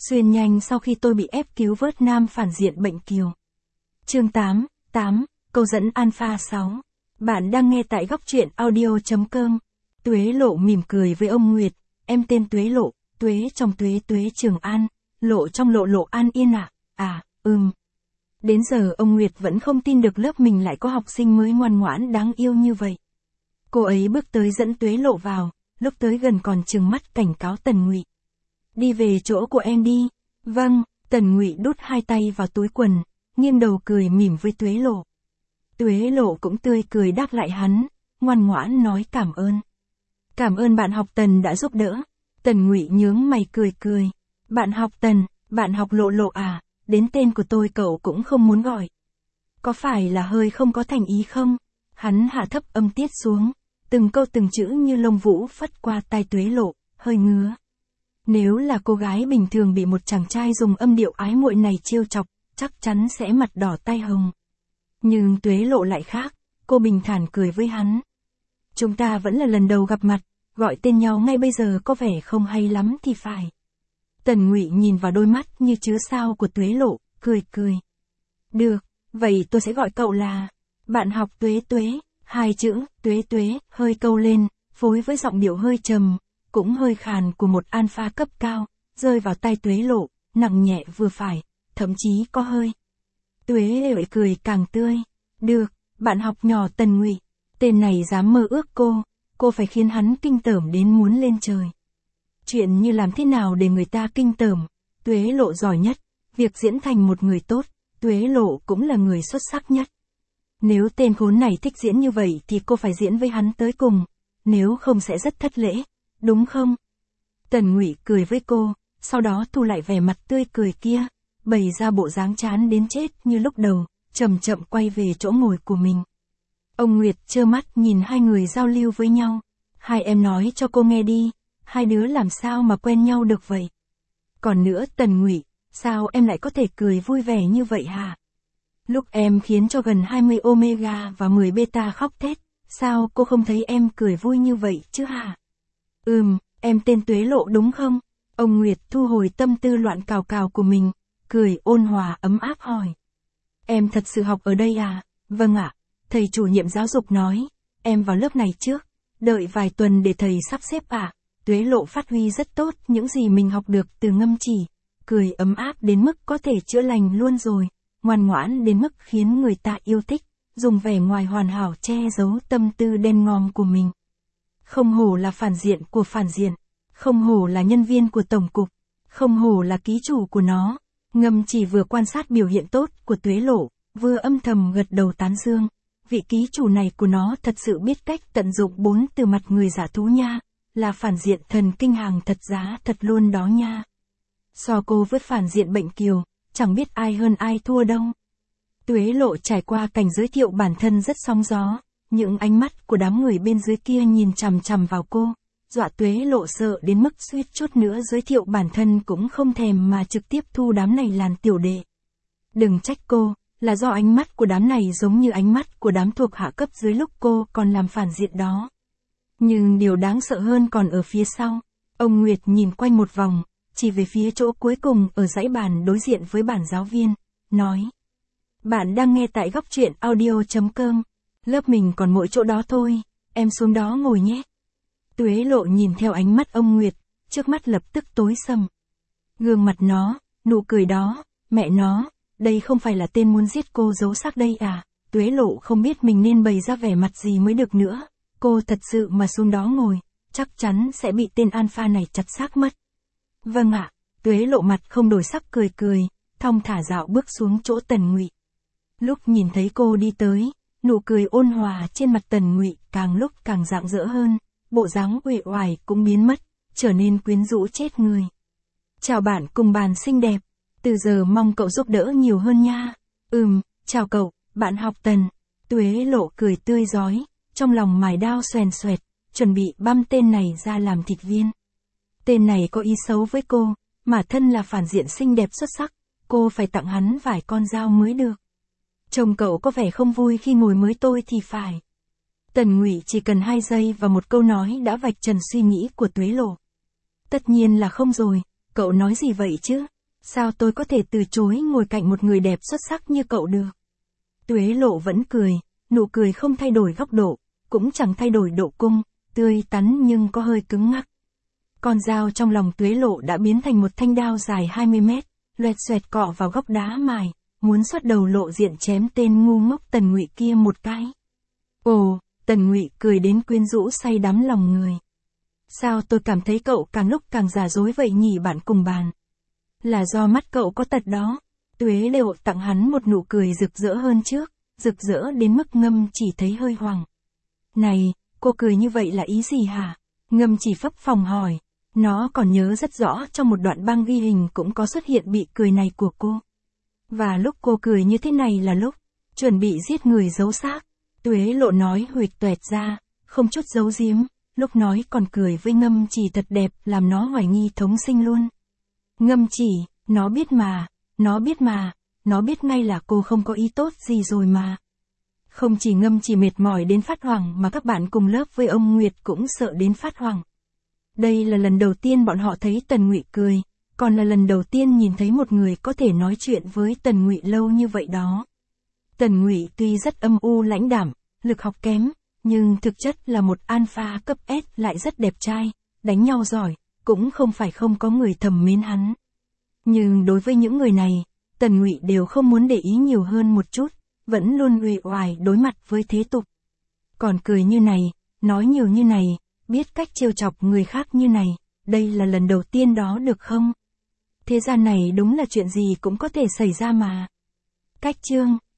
Xuyên nhanh sau khi tôi bị ép cứu vớt nam phản diện bệnh kiều. Chương 8, câu dẫn Alpha 6. Bạn đang nghe tại góc truyện audio.com. Tuế Lộ mỉm cười với ông Nguyệt, em tên Tuế Lộ, Tuế trong Tuế Tuế Trường An, Lộ trong Lộ Lộ An Yên à? Đến giờ ông Nguyệt vẫn không tin được lớp mình lại có học sinh mới ngoan ngoãn đáng yêu như vậy. Cô ấy bước tới dẫn Tuế Lộ vào, lúc tới gần còn trừng mắt cảnh cáo Tần Ngụy. Đi về chỗ của em đi. Vâng, Tần Ngụy đút hai tay vào túi quần, nghiêng đầu cười mỉm với Tuế Lộ. Tuế Lộ cũng tươi cười đáp lại hắn, ngoan ngoãn nói cảm ơn. Cảm ơn bạn học Tần đã giúp đỡ. Tần Ngụy nhướng mày cười. Bạn học Tần, bạn học Lộ Lộ à, đến tên của tôi cậu cũng không muốn gọi. Có phải là hơi không có thành ý không? Hắn hạ thấp âm tiết xuống, từng câu từng chữ như lông vũ phất qua tai Tuế Lộ, hơi ngứa. Nếu là cô gái bình thường bị một chàng trai dùng âm điệu ái muội này trêu chọc, chắc chắn sẽ mặt đỏ tai hồng. Nhưng Tuế Lộ lại khác, cô bình thản cười với hắn. Chúng ta vẫn là lần đầu gặp mặt, gọi tên nhau ngay bây giờ có vẻ không hay lắm thì phải. Tần Ngụy nhìn vào đôi mắt như chứa sao của Tuế Lộ, cười. Được, vậy tôi sẽ gọi cậu là bạn học Tuế Tuế. Hai chữ Tuế hơi câu lên, phối với giọng điệu hơi trầm, cũng hơi khàn của một alpha cấp cao, rơi vào tai Tuế Lộ, nặng nhẹ vừa phải, thậm chí có hơi. Tuế Lộ cười càng tươi. Được, bạn học nhỏ Tần Ngụy. Tên này dám mơ ước cô phải khiến hắn kinh tởm đến muốn lên trời. Chuyện như làm thế nào để người ta kinh tởm, Tuế Lộ giỏi nhất, việc diễn thành một người tốt, Tuế Lộ cũng là người xuất sắc nhất. Nếu tên khốn này thích diễn như vậy thì cô phải diễn với hắn tới cùng, nếu không sẽ rất thất lễ, đúng không? Tần Ngụy cười với cô, sau đó thu lại vẻ mặt tươi cười kia, bày ra bộ dáng chán đến chết như lúc đầu, chậm chậm quay về chỗ ngồi của mình. Ông Nguyệt trơ mắt nhìn hai người giao lưu với nhau. Hai em nói cho cô nghe đi, hai đứa làm sao mà quen nhau được vậy? Còn nữa Tần Ngụy, sao em lại có thể cười vui vẻ như vậy hả? Lúc em khiến cho gần 20 Omega và 10 Beta khóc thét, sao cô không thấy em cười vui như vậy chứ hả? Em tên Tuế Lộ đúng không? Ông Nguyệt thu hồi tâm tư loạn cào của mình, cười ôn hòa ấm áp hỏi. Em thật sự học ở đây à? Vâng ạ, thầy chủ nhiệm giáo dục nói, em vào lớp này trước, đợi vài tuần để thầy sắp xếp ạ. Tuế Lộ phát huy rất tốt những gì mình học được từ ngâm chỉ, cười ấm áp đến mức có thể chữa lành luôn rồi, ngoan ngoãn đến mức khiến người ta yêu thích, dùng vẻ ngoài hoàn hảo che giấu tâm tư đen ngòm của mình. Không hổ là phản diện của phản diện, không hổ là nhân viên của tổng cục, không hổ là ký chủ của nó. Ngâm chỉ vừa quan sát biểu hiện tốt của Tuế Lộ, vừa âm thầm gật đầu tán dương. Vị ký chủ này của nó thật sự biết cách tận dụng 4 từ mặt người giả thú nha, là phản diện thần kinh hàng thật giá thật luôn đó nha. So cô với phản diện bệnh kiều, chẳng biết ai hơn ai thua đâu. Tuế Lộ trải qua cảnh giới thiệu bản thân rất sóng gió, những ánh mắt của đám người bên dưới kia nhìn chằm chằm vào cô, dọa Tuế Lộ sợ đến mức suýt chút nữa giới thiệu bản thân cũng không thèm mà trực tiếp thu đám này làm tiểu đệ. Đừng trách cô, là do ánh mắt của đám này giống như ánh mắt của đám thuộc hạ cấp dưới lúc cô còn làm phản diện đó. Nhưng điều đáng sợ hơn còn ở phía sau. Ông Nguyệt nhìn quanh một vòng, chỉ về phía chỗ cuối cùng ở dãy bàn đối diện với bản giáo viên, nói. Bạn đang nghe tại góc truyện audio.com. Lớp mình còn mỗi chỗ đó thôi, em xuống đó ngồi nhé. Tuế Lộ nhìn theo ánh mắt ông Nguyệt, trước mắt lập tức tối sầm. Gương mặt nó, nụ cười đó, mẹ nó, đây không phải là tên muốn giết cô giấu xác đây à? Tuế Lộ không biết mình nên bày ra vẻ mặt gì mới được nữa. Cô thật sự mà xuống đó ngồi, chắc chắn sẽ bị tên alpha này chặt xác mất. Vâng ạ, Tuế Lộ mặt không đổi sắc cười, thong thả dạo bước xuống chỗ Tần Ngụy. Lúc nhìn thấy cô đi tới, nụ cười ôn hòa trên mặt Tần Ngụy càng lúc càng rạng rỡ hơn, bộ dáng uể oải cũng biến mất, trở nên quyến rũ chết người. Chào bạn cùng bàn xinh đẹp, từ giờ mong cậu giúp đỡ nhiều hơn nha. Chào cậu, bạn học Tần. Tuế Lộ cười tươi rói, trong lòng mài đao xoèn xoẹt, chuẩn bị băm tên này ra làm thịt viên. Tên này có ý xấu với cô, mà thân là phản diện xinh đẹp xuất sắc, cô phải tặng hắn vài con dao mới được. Chồng cậu có vẻ không vui khi ngồi mới tôi thì phải. Tần Ngụy chỉ cần 2 giây và một câu nói đã vạch trần suy nghĩ của Tuế Lộ. Tất nhiên là không rồi, cậu nói gì vậy chứ? Sao tôi có thể từ chối ngồi cạnh một người đẹp xuất sắc như cậu được? Tuế Lộ vẫn cười, nụ cười không thay đổi góc độ, cũng chẳng thay đổi độ cung, tươi tắn nhưng có hơi cứng ngắc. Con dao trong lòng Tuế Lộ đã biến thành một thanh đao dài 20 mét, loẹt xoẹt cọ vào góc đá mài, muốn xuất đầu lộ diện chém tên ngu ngốc Tần Ngụy kia một cái. Ồ, Tần Ngụy cười đến quyến rũ say đắm lòng người. Sao tôi cảm thấy cậu càng lúc càng giả dối vậy nhỉ bạn cùng bàn? Là do mắt cậu có tật đó. Tuế Lộ tặng hắn một nụ cười rực rỡ hơn trước, rực rỡ đến mức Ngâm chỉ thấy hơi hoảng. Này, cô cười như vậy là ý gì hả? Ngâm chỉ phấp phồng hỏi. Nó còn nhớ rất rõ trong một đoạn băng ghi hình cũng có xuất hiện bị cười này của cô. Và lúc cô cười như thế này là lúc chuẩn bị giết người giấu xác. Tuế Lộ nói huỵch toẹt ra, không chút giấu giếm, lúc nói còn cười với Ngâm chỉ thật đẹp làm nó hoài nghi thống sinh luôn. Ngâm chỉ, nó biết mà, nó biết ngay là cô không có ý tốt gì rồi mà. Không chỉ Ngâm chỉ mệt mỏi đến phát hoảng mà các bạn cùng lớp với ông Nguyệt cũng sợ đến phát hoảng. Đây là lần đầu tiên bọn họ thấy Tần Ngụy cười, còn là lần đầu tiên nhìn thấy một người có thể nói chuyện với Tần Ngụy lâu như vậy đó. Tần Ngụy tuy rất âm u lãnh đạm, lực học kém, nhưng thực chất là một alpha cấp S lại rất đẹp trai, đánh nhau giỏi, cũng không phải không có người thầm mến hắn. Nhưng đối với những người này, Tần Ngụy đều không muốn để ý nhiều hơn một chút, vẫn luôn uể oải đối mặt với thế tục. Còn cười như này, nói nhiều như này, biết cách trêu chọc người khác như này, đây là lần đầu tiên đó được không? Thế gian này đúng là chuyện gì cũng có thể xảy ra mà. Cách chương